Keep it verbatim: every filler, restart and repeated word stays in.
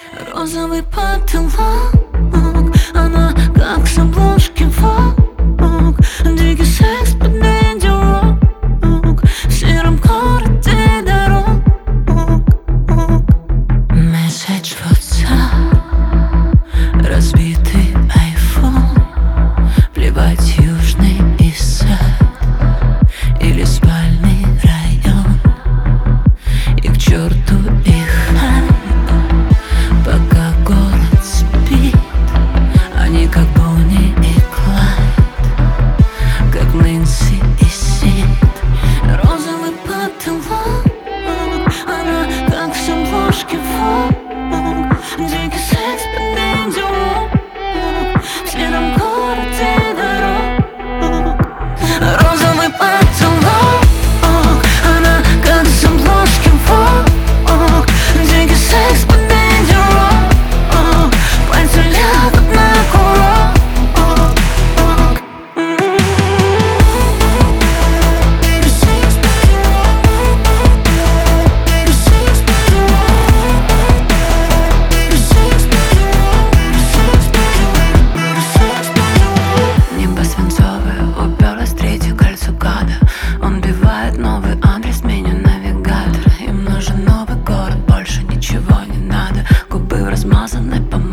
Розовый потолок, она как с обложки Vogue. Дикий секс под видеорок в сером городе дорог. Месседж в WhatsApp, разбитый iPhone. Плевать, южный и сад или спальный район. И к черту их хайп, пока город спит. Они как Бонни и Клайд, как Нэнси и Сид. Розовый потолок, она как с обложки Vogue. Дикий секс под видеорок в сером городе дорог. Розовый потолок, она как с обложки Vogue. Дикий секс под видеорок, пальцы лягут на курок. Небо свинцовое, уперлось в третье кольцо гада. Он бивает новый адрес, меню навигатор. Им нужен новый город, больше ничего не надо. Губы в размазанной помадой.